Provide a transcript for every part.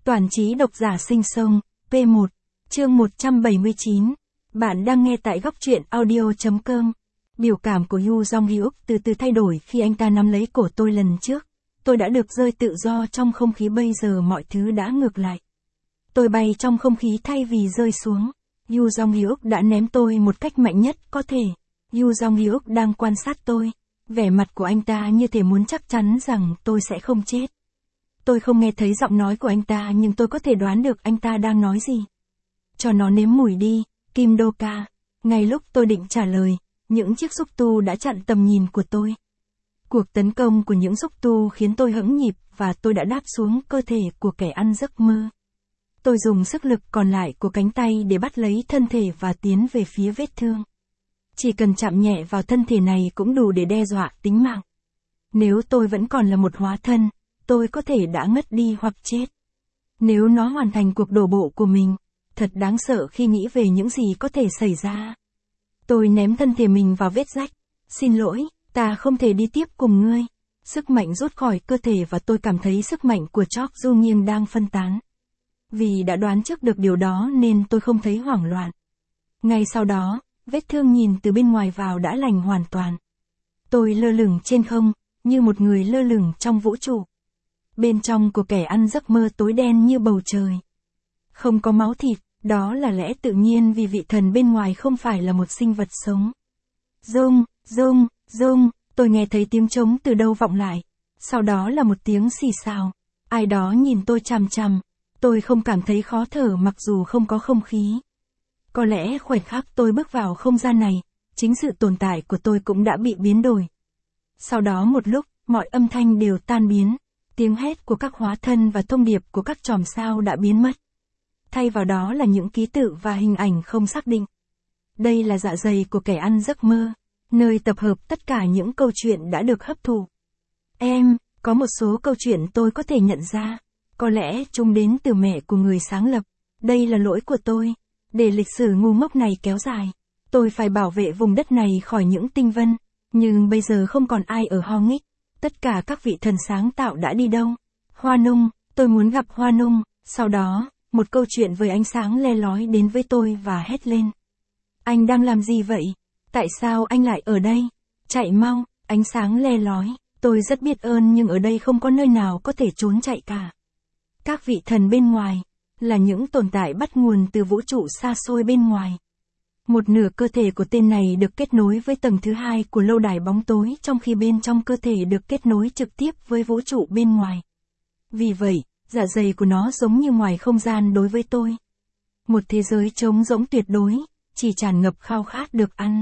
Toàn trí độc giả sinh sông, P1, chương 179. Bạn đang nghe tại góc truyện audio.com. Biểu cảm của Yoo Jong Hyuk từ từ thay đổi khi anh ta nắm lấy cổ tôi lần trước. Tôi đã được rơi tự do trong không khí, bây giờ mọi thứ đã ngược lại. Tôi bay trong không khí thay vì rơi xuống. Yoo Jong Hyuk đã ném tôi một cách mạnh nhất có thể. Yoo Jong Hyuk đang quan sát tôi. Vẻ mặt của anh ta như thể muốn chắc chắn rằng tôi sẽ không chết. Tôi không nghe thấy giọng nói của anh ta nhưng tôi có thể đoán được anh ta đang nói gì. Cho nó nếm mùi đi, Kim Do Ka. Ngay lúc tôi định trả lời, những chiếc xúc tu đã chặn tầm nhìn của tôi. Cuộc tấn công của những xúc tu khiến tôi hững nhịp và tôi đã đáp xuống cơ thể của kẻ ăn giấc mơ. Tôi dùng sức lực còn lại của cánh tay để bắt lấy thân thể và tiến về phía vết thương. Chỉ cần chạm nhẹ vào thân thể này cũng đủ để đe dọa tính mạng. Nếu tôi vẫn còn là một hóa thân, tôi có thể đã ngất đi hoặc chết. Nếu nó hoàn thành cuộc đổ bộ của mình, thật đáng sợ khi nghĩ về những gì có thể xảy ra. Tôi ném thân thể mình vào vết rách. Xin lỗi, ta không thể đi tiếp cùng ngươi. Sức mạnh rút khỏi cơ thể và tôi cảm thấy sức mạnh của Chok Du Nghiêng đang phân tán. Vì đã đoán trước được điều đó nên tôi không thấy hoảng loạn. Ngay sau đó, vết thương nhìn từ bên ngoài vào đã lành hoàn toàn. Tôi lơ lửng trên không, như một người lơ lửng trong vũ trụ. Bên trong của kẻ ăn giấc mơ tối đen như bầu trời. Không có máu thịt, đó là lẽ tự nhiên vì vị thần bên ngoài không phải là một sinh vật sống. Rung, rung, rung, tôi nghe thấy tiếng trống từ đâu vọng lại. Sau đó là một tiếng xì xào. Ai đó nhìn tôi chằm chằm. Tôi không cảm thấy khó thở mặc dù không có không khí. Có lẽ khoảnh khắc tôi bước vào không gian này, chính sự tồn tại của tôi cũng đã bị biến đổi. Sau đó một lúc, mọi âm thanh đều tan biến. Tiếng hét của các hóa thân và thông điệp của các chòm sao đã biến mất. Thay vào đó là những ký tự và hình ảnh không xác định. Đây là dạ dày của kẻ ăn giấc mơ, nơi tập hợp tất cả những câu chuyện đã được hấp thụ. Có một số câu chuyện tôi có thể nhận ra. Có lẽ chúng đến từ mẹ của người sáng lập. Đây là lỗi của tôi. Để lịch sử ngu ngốc này kéo dài, tôi phải bảo vệ vùng đất này khỏi những tinh vân. Nhưng bây giờ không còn ai ở Ho Nghích. Tất cả các vị thần sáng tạo đã đi đâu? Hoa Nung, tôi muốn gặp Hoa Nung. Sau đó, một câu chuyện với ánh sáng le lói đến với tôi và hét lên. Anh đang làm gì vậy? Tại sao anh lại ở đây? Chạy mau, ánh sáng le lói. Tôi rất biết ơn nhưng ở đây không có nơi nào có thể trốn chạy cả. Các vị thần bên ngoài, là những tồn tại bắt nguồn từ vũ trụ xa xôi bên ngoài. Một nửa cơ thể của tên này được kết nối với tầng thứ hai của lâu đài bóng tối trong khi bên trong cơ thể được kết nối trực tiếp với vũ trụ bên ngoài. Vì vậy, dạ dày của nó giống như ngoài không gian đối với tôi. Một thế giới trống rỗng tuyệt đối, chỉ tràn ngập khao khát được ăn.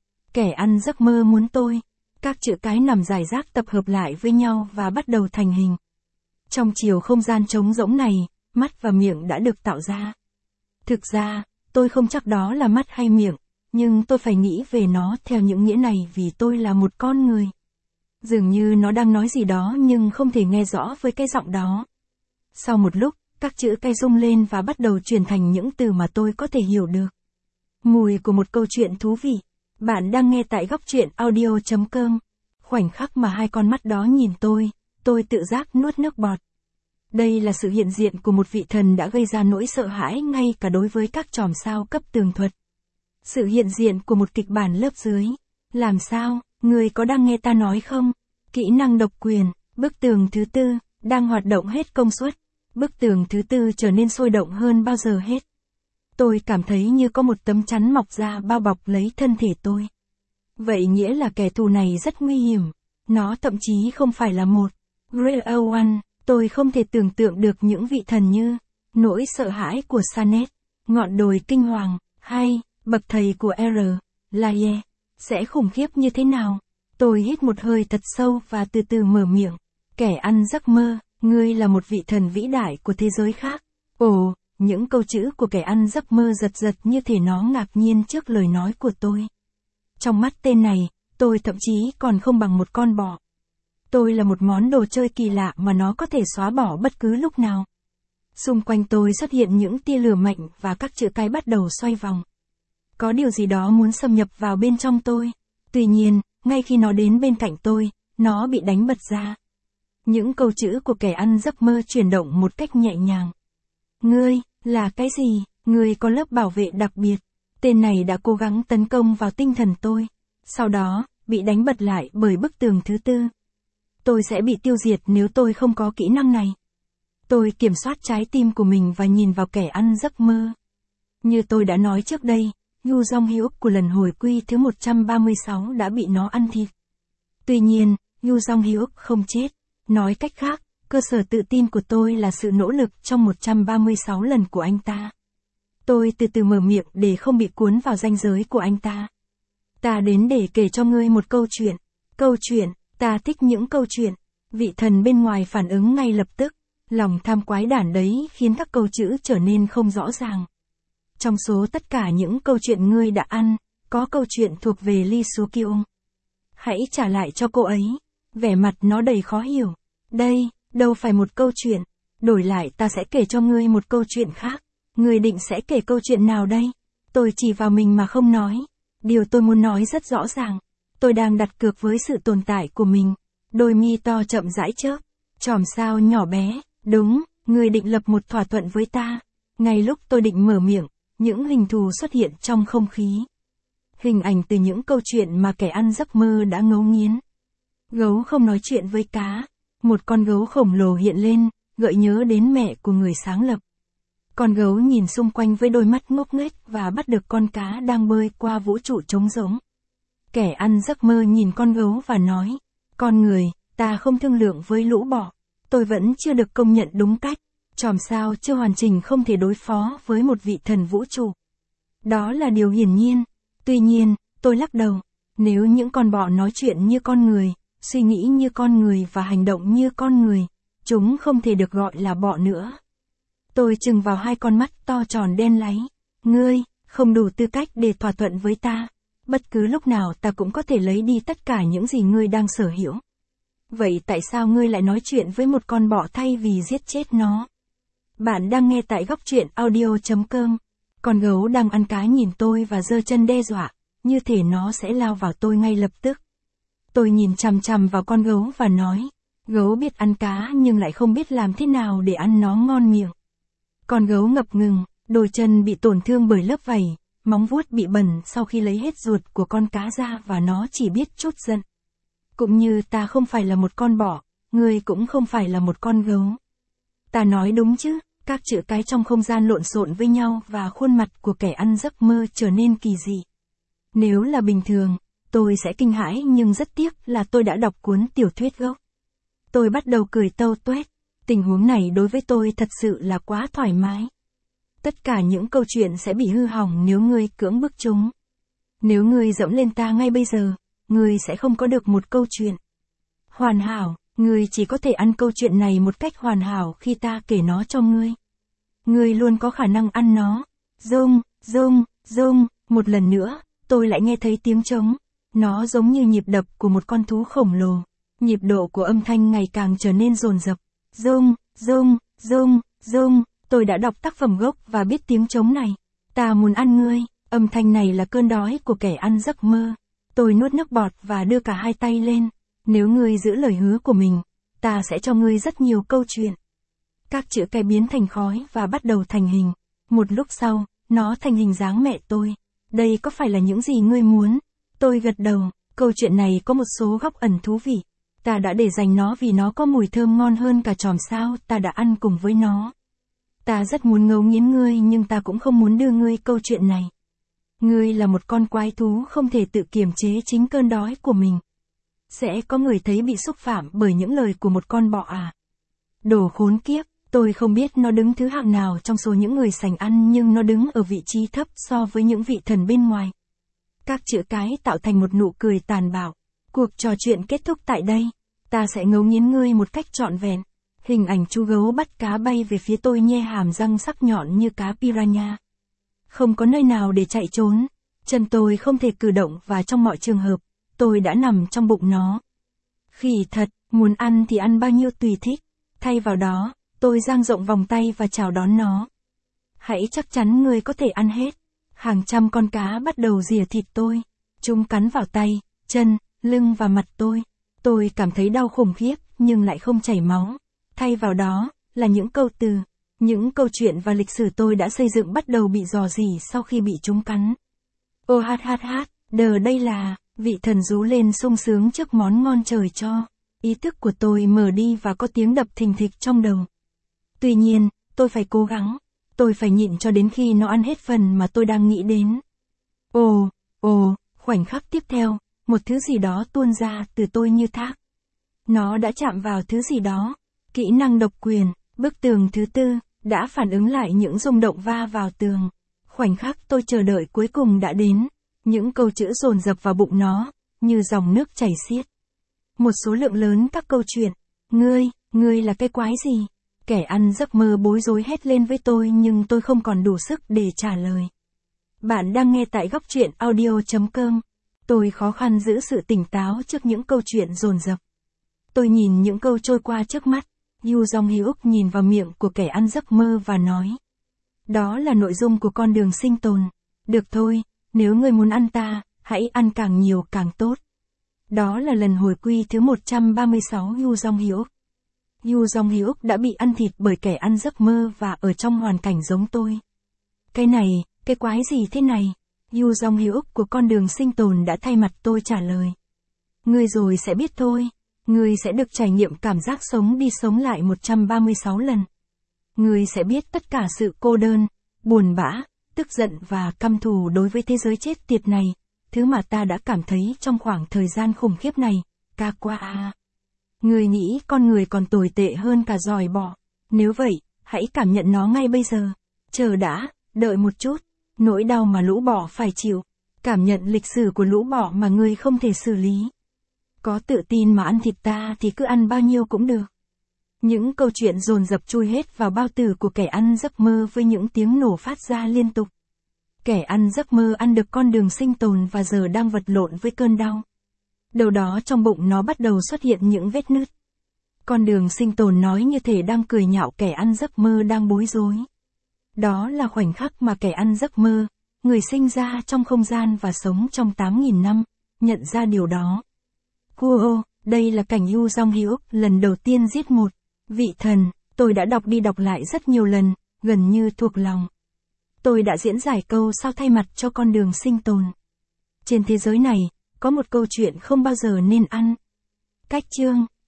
Kẻ ăn giấc mơ muốn tôi. Các chữ cái nằm rải rác tập hợp lại với nhau và bắt đầu thành hình. Trong chiều không gian trống rỗng này, mắt và miệng đã được tạo ra. Thực ra, tôi không chắc đó là mắt hay miệng, nhưng tôi phải nghĩ về nó theo những nghĩa này vì tôi là một con người. Dường như nó đang nói gì đó nhưng không thể nghe rõ với cái giọng đó. Sau một lúc, các chữ cái rung lên và bắt đầu chuyển thành những từ mà tôi có thể hiểu được. Mùi của một câu chuyện thú vị. Bạn đang nghe tại góc truyện audio.com. Khoảnh khắc mà hai con mắt đó nhìn tôi tự giác nuốt nước bọt. Đây là sự hiện diện của một vị thần đã gây ra nỗi sợ hãi ngay cả đối với các chòm sao cấp tường thuật. Sự hiện diện của một kịch bản lớp dưới. Làm sao, người có đang nghe ta nói không? Kỹ năng độc quyền, bức tường thứ tư, đang hoạt động hết công suất. Bức tường thứ tư trở nên sôi động hơn bao giờ hết. Tôi cảm thấy như có một tấm chắn mọc ra bao bọc lấy thân thể tôi. Vậy nghĩa là kẻ thù này rất nguy hiểm. Nó thậm chí không phải là một Real One. Tôi không thể tưởng tượng được những vị thần như nỗi sợ hãi của Sanet, ngọn đồi kinh hoàng, hay bậc thầy của R. Laie sẽ khủng khiếp như thế nào. Tôi hít một hơi thật sâu và từ từ mở miệng. Kẻ ăn giấc mơ, ngươi là một vị thần vĩ đại của thế giới khác. Ồ, những câu chữ của kẻ ăn giấc mơ giật giật như thể nó ngạc nhiên trước lời nói của tôi. Trong mắt tên này, tôi thậm chí còn không bằng một con bọ. Tôi là một món đồ chơi kỳ lạ mà nó có thể xóa bỏ bất cứ lúc nào. Xung quanh tôi xuất hiện những tia lửa mạnh và các chữ cái bắt đầu xoay vòng. Có điều gì đó muốn xâm nhập vào bên trong tôi. Tuy nhiên, ngay khi nó đến bên cạnh tôi, nó bị đánh bật ra. Những câu chữ của kẻ ăn giấc mơ chuyển động một cách nhẹ nhàng. Ngươi, là cái gì? Ngươi có lớp bảo vệ đặc biệt. Tên này đã cố gắng tấn công vào tinh thần tôi. Sau đó, bị đánh bật lại bởi bức tường thứ tư. Tôi sẽ bị tiêu diệt nếu tôi không có kỹ năng này. Tôi kiểm soát trái tim của mình và nhìn vào kẻ ăn giấc mơ. Như tôi đã nói trước đây, Yu Jong Hyuk của lần hồi quy thứ 136 đã bị nó ăn thịt. Tuy nhiên, Yu Jong Hyuk không chết. Nói cách khác, cơ sở tự tin của tôi là sự nỗ lực trong 136 lần của anh ta. Tôi từ từ mở miệng để không bị cuốn vào ranh giới của anh ta. Ta đến để kể cho ngươi một câu chuyện. Câu chuyện, ta thích những câu chuyện. Vị thần bên ngoài phản ứng ngay lập tức. Lòng tham quái đản đấy khiến các câu chữ trở nên không rõ ràng. Trong số tất cả những câu chuyện ngươi đã ăn, có câu chuyện thuộc về Lee Soo-kyung. Hãy trả lại cho cô ấy. Vẻ mặt nó đầy khó hiểu. Đây, đâu phải một câu chuyện. Đổi lại ta sẽ kể cho ngươi một câu chuyện khác. Ngươi định sẽ kể câu chuyện nào đây? Tôi chỉ vào mình mà không nói. Điều tôi muốn nói rất rõ ràng. Tôi đang đặt cược với sự tồn tại của mình. Đôi mi to chậm rãi chớp. Chòm sao nhỏ bé. Đúng, ngươi định lập một thỏa thuận với ta. Ngay lúc tôi định mở miệng, những hình thù xuất hiện trong không khí. Hình ảnh từ những câu chuyện mà kẻ ăn giấc mơ đã ngấu nghiến. Gấu không nói chuyện với cá. Một con gấu khổng lồ hiện lên, gợi nhớ đến mẹ của người sáng lập. Con gấu nhìn xung quanh với đôi mắt ngốc nghếch và bắt được con cá đang bơi qua vũ trụ trống rỗng. Kẻ ăn giấc mơ nhìn con gấu và nói, con người, ta không thương lượng với lũ bọ. Tôi vẫn chưa được công nhận đúng cách. Chòm sao chưa hoàn chỉnh không thể đối phó với một vị thần vũ trụ. Đó là điều hiển nhiên. Tuy nhiên, tôi lắc đầu. Nếu những con bọ nói chuyện như con người, suy nghĩ như con người và hành động như con người, chúng không thể được gọi là bọ nữa. Tôi chừng vào hai con mắt to tròn đen láy. Ngươi, không đủ tư cách để thỏa thuận với ta. Bất cứ lúc nào ta cũng có thể lấy đi tất cả những gì ngươi đang sở hữu. Vậy tại sao ngươi lại nói chuyện với một con bọ thay vì giết chết nó? Bạn đang nghe tại góc truyện audio.com. Con gấu đang ăn cá nhìn tôi và giơ chân đe dọa, như thể nó sẽ lao vào tôi ngay lập tức. Tôi nhìn chằm chằm vào con gấu và nói, gấu biết ăn cá nhưng lại không biết làm thế nào để ăn nó ngon miệng. Con gấu ngập ngừng, đôi chân bị tổn thương bởi lớp vảy, móng vuốt bị bẩn sau khi lấy hết ruột của con cá ra và nó chỉ biết trút giận. Cũng như ta không phải là một con bọ, ngươi cũng không phải là một con gấu. Ta nói đúng chứ? Các chữ cái trong không gian lộn xộn với nhau và khuôn mặt của kẻ ăn giấc mơ trở nên kỳ dị. Nếu là bình thường, tôi sẽ kinh hãi nhưng rất tiếc là tôi đã đọc cuốn tiểu thuyết gốc. Tôi bắt đầu cười tâu tuét. Tình huống này đối với tôi thật sự là quá thoải mái. Tất cả những câu chuyện sẽ bị hư hỏng nếu ngươi cưỡng bức chúng. Nếu ngươi dẫm lên ta ngay bây giờ, ngươi sẽ không có được một câu chuyện hoàn hảo. Ngươi chỉ có thể ăn câu chuyện này một cách hoàn hảo khi ta kể nó cho ngươi. Ngươi luôn có khả năng ăn nó. Rung, rung, rung, một lần nữa, tôi lại nghe thấy tiếng trống. Nó giống như nhịp đập của một con thú khổng lồ. Nhịp độ của âm thanh ngày càng trở nên dồn dập. Rung, rung, rung, rung, tôi đã đọc tác phẩm gốc và biết tiếng trống này. Ta muốn ăn ngươi, âm thanh này là cơn đói của kẻ ăn giấc mơ. Tôi nuốt nước bọt và đưa cả hai tay lên. Nếu ngươi giữ lời hứa của mình, ta sẽ cho ngươi rất nhiều câu chuyện. Các chữ cái biến thành khói và bắt đầu thành hình. Một lúc sau, nó thành hình dáng mẹ tôi. Đây có phải là những gì ngươi muốn? Tôi gật đầu, câu chuyện này có một số góc ẩn thú vị. Ta đã để dành nó vì nó có mùi thơm ngon hơn cả chòm sao ta đã ăn cùng với nó. Ta rất muốn ngấu nghiến ngươi nhưng ta cũng không muốn đưa ngươi câu chuyện này. Ngươi là một con quái thú không thể tự kiềm chế chính cơn đói của mình. Sẽ có người thấy bị xúc phạm bởi những lời của một con bọ à? Đồ khốn kiếp, tôi không biết nó đứng thứ hạng nào trong số những người sành ăn nhưng nó đứng ở vị trí thấp so với những vị thần bên ngoài. Các chữ cái tạo thành một nụ cười tàn bạo. Cuộc trò chuyện kết thúc tại đây. Ta sẽ ngấu nghiến ngươi một cách trọn vẹn. Hình ảnh chú gấu bắt cá bay về phía tôi nhe hàm răng sắc nhọn như cá piranha. Không có nơi nào để chạy trốn. Chân tôi không thể cử động và trong mọi trường hợp, tôi đã nằm trong bụng nó. Khỉ thật, muốn ăn thì ăn bao nhiêu tùy thích. Thay vào đó, tôi dang rộng vòng tay và chào đón nó. Hãy chắc chắn ngươi có thể ăn hết. Hàng trăm con cá bắt đầu rỉa thịt tôi. Chúng cắn vào tay, chân, lưng và mặt tôi. Tôi cảm thấy đau khủng khiếp nhưng lại không chảy máu. Thay vào đó, là những câu từ. Những câu chuyện và lịch sử tôi đã xây dựng bắt đầu bị rò rỉ sau khi bị chúng cắn. Ô hát hát hát, đờ đây là, vị thần rú lên sung sướng trước món ngon trời cho. Ý thức của tôi mở đi và có tiếng đập thình thịch trong đầu. Tuy nhiên, tôi phải cố gắng. Tôi phải nhịn cho đến khi nó ăn hết phần mà tôi đang nghĩ đến. Khoảnh khắc tiếp theo, một thứ gì đó tuôn ra từ tôi như thác. Nó đã chạm vào thứ gì đó. Kỹ năng độc quyền, bức tường thứ 4, đã phản ứng lại những rung động va vào tường. Khoảnh khắc tôi chờ đợi cuối cùng đã đến. Những câu chữ dồn dập vào bụng nó, như dòng nước chảy xiết. Một số lượng lớn các câu chuyện. Ngươi là cái quái gì? Kẻ ăn giấc mơ bối rối hét lên với tôi nhưng tôi không còn đủ sức để trả lời. Bạn đang nghe tại góc truyện audio.com. Tôi khó khăn giữ sự tỉnh táo trước những câu chuyện dồn dập. Tôi nhìn những câu trôi qua trước mắt. Yu Jong-hyuk nhìn vào miệng của kẻ ăn giấc mơ và nói. Đó là nội dung của con đường sinh tồn. Được thôi, nếu ngươi muốn ăn ta, hãy ăn càng nhiều càng tốt. Đó là lần hồi quy thứ 136 Yu Jong-hyuk. Yu Jong-hyuk đã bị ăn thịt bởi kẻ ăn giấc mơ và ở trong hoàn cảnh giống tôi. Cái quái gì thế này? Yu Jong-hyuk của con đường sinh tồn đã thay mặt tôi trả lời. Ngươi rồi sẽ biết thôi. Ngươi sẽ được trải nghiệm cảm giác sống đi sống lại 136 lần. Ngươi sẽ biết tất cả sự cô đơn, buồn bã, tức giận và căm thù đối với thế giới chết tiệt này, thứ mà ta đã cảm thấy trong khoảng thời gian khủng khiếp này, ca qua. Ngươi nghĩ con người còn tồi tệ hơn cả giòi bọ. Nếu vậy, hãy cảm nhận nó ngay bây giờ. Chờ đã, đợi một chút. Nỗi đau mà lũ bọ phải chịu. Cảm nhận lịch sử của lũ bọ mà ngươi không thể xử lý. Có tự tin mà ăn thịt ta thì cứ ăn bao nhiêu cũng được. Những câu chuyện dồn dập chui hết vào bao tử của kẻ ăn giấc mơ với những tiếng nổ phát ra liên tục. Kẻ ăn giấc mơ ăn được con đường sinh tồn và giờ đang vật lộn với cơn đau. Đâu đó trong bụng nó bắt đầu xuất hiện những vết nứt. Con đường sinh tồn nói như thể đang cười nhạo kẻ ăn giấc mơ đang bối rối. Đó là khoảnh khắc mà kẻ ăn giấc mơ, người sinh ra trong không gian và sống trong 8.000 năm, nhận ra điều đó. Đây là cảnh Yu Jong-hyuk lần đầu tiên giết một vị thần. Tôi đã đọc đi đọc lại rất nhiều lần, gần như thuộc lòng. Tôi đã diễn giải câu sao thay mặt cho con đường sinh tồn. Trên thế giới này, có một câu chuyện không bao giờ nên ăn. Cách chương